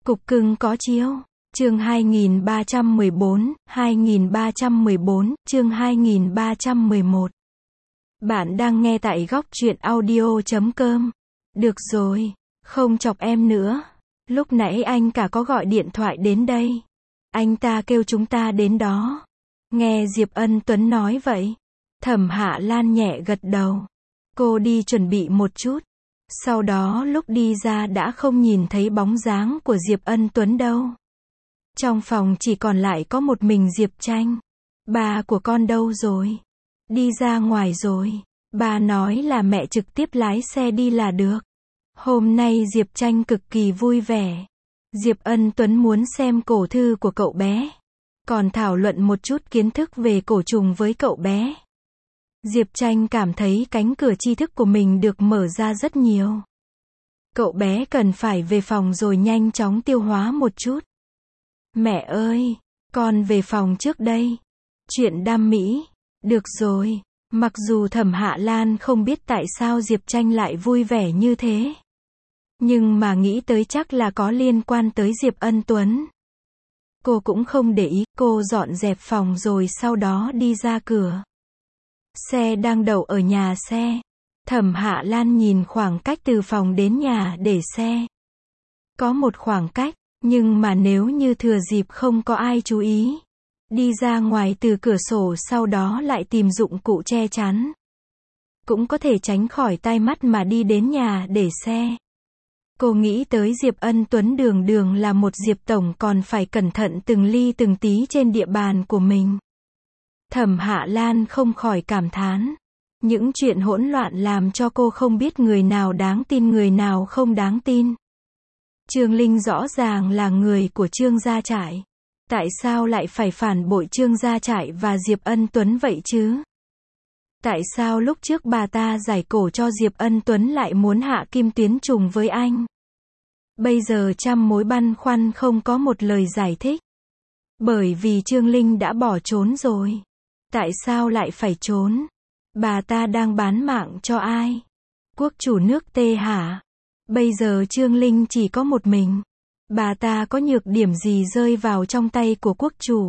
Cục cưng có chiếu. Chương 2314, chương 2311. Bạn đang nghe tại góc truyện audio.com. Được rồi, không chọc em nữa. Lúc nãy anh cả có gọi điện thoại đến đây. Anh ta kêu chúng ta đến đó. Nghe Diệp Ân Tuấn nói vậy. Thẩm Hạ Lan nhẹ gật đầu. Cô đi chuẩn bị một chút. Sau đó lúc đi ra đã không nhìn thấy bóng dáng của Diệp Ân Tuấn đâu. Trong phòng chỉ còn lại có một mình Diệp Tranh. Ba của con đâu rồi? Đi ra ngoài rồi. Ba nói là mẹ trực tiếp lái xe đi là được. Hôm nay Diệp Tranh cực kỳ vui vẻ. Diệp Ân Tuấn muốn xem cổ thư của cậu bé. Còn thảo luận một chút kiến thức về cổ trùng với cậu bé. Diệp Tranh cảm thấy cánh cửa tri thức của mình được mở ra rất nhiều. Cậu bé cần phải về phòng rồi nhanh chóng tiêu hóa một chút. Mẹ ơi, con về phòng trước đây. Chuyện đam mỹ. Được rồi. Mặc dù Thẩm Hạ Lan không biết tại sao Diệp Tranh lại vui vẻ như thế. Nhưng mà nghĩ tới chắc là có liên quan tới Diệp Ân Tuấn. Cô cũng không để ý, cô dọn dẹp phòng rồi sau đó đi ra cửa. Xe đang đậu ở nhà xe. Thẩm Hạ Lan nhìn khoảng cách từ phòng đến nhà để xe. Có một khoảng cách, nhưng mà nếu như thừa dịp không có ai chú ý. Đi ra ngoài từ cửa sổ sau đó lại tìm dụng cụ che chắn. Cũng có thể tránh khỏi tai mắt mà đi đến nhà để xe. Cô nghĩ tới Diệp Ân Tuấn đường đường là một Diệp Tổng còn phải cẩn thận từng ly từng tí trên địa bàn của mình. Thẩm Hạ Lan không khỏi cảm thán. Những chuyện hỗn loạn làm cho cô không biết người nào đáng tin người nào không đáng tin. Trương Linh rõ ràng là người của Trương Gia Trại. Tại sao lại phải phản bội Trương Gia Trại và Diệp Ân Tuấn vậy chứ? Tại sao lúc trước bà ta giải cổ cho Diệp Ân Tuấn lại muốn hạ kim tuyến trùng với anh? Bây giờ trăm mối băn khoăn không có một lời giải thích. Bởi vì Trương Linh đã bỏ trốn rồi. Tại sao lại phải trốn? Bà ta đang bán mạng cho ai? Quốc chủ nước Tê hả? Bây giờ Trương Linh chỉ có một mình. Bà ta có nhược điểm gì rơi vào trong tay của quốc chủ?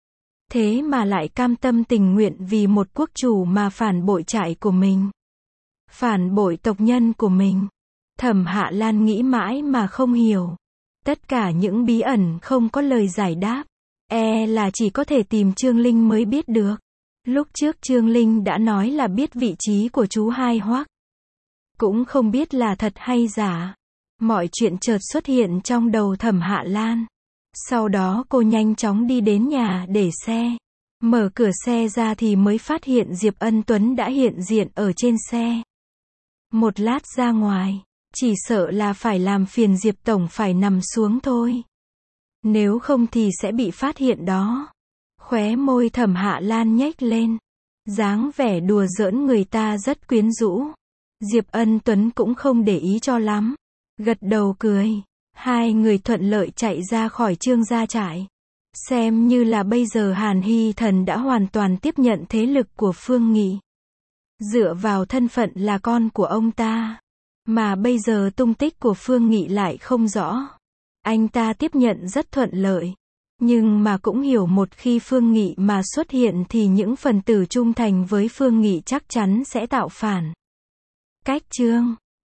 Thế mà lại cam tâm tình nguyện vì một quốc chủ mà phản bội trại của mình. Phản bội tộc nhân của mình. Thẩm Hạ Lan nghĩ mãi mà không hiểu. Tất cả những bí ẩn không có lời giải đáp. Là chỉ có thể tìm Trương Linh mới biết được. Lúc trước Trương Linh đã nói là biết vị trí của chú Hai Hoắc. Cũng không biết là thật hay giả. Mọi chuyện chợt xuất hiện trong đầu Thẩm Hạ Lan. Sau đó cô nhanh chóng đi đến nhà để xe. Mở cửa xe ra thì mới phát hiện Diệp Ân Tuấn đã hiện diện ở trên xe. Một lát ra ngoài, chỉ sợ là phải làm phiền Diệp Tổng phải nằm xuống thôi. Nếu không thì sẽ bị phát hiện đó. Khóe môi Thẩm Hạ Lan nhếch lên. Dáng vẻ đùa giỡn người ta rất quyến rũ. Diệp Ân Tuấn cũng không để ý cho lắm. Gật đầu cười. Hai người thuận lợi chạy ra khỏi Trương Gia Trại. Xem như là bây giờ Hàn Hy Thần đã hoàn toàn tiếp nhận thế lực của Phương Nghị. Dựa vào thân phận là con của ông ta. Mà bây giờ tung tích của Phương Nghị lại không rõ. Anh ta tiếp nhận rất thuận lợi. Nhưng mà cũng hiểu một khi Phương Nghị mà xuất hiện thì những phần tử trung thành với Phương Nghị chắc chắn sẽ tạo phản. Cách chương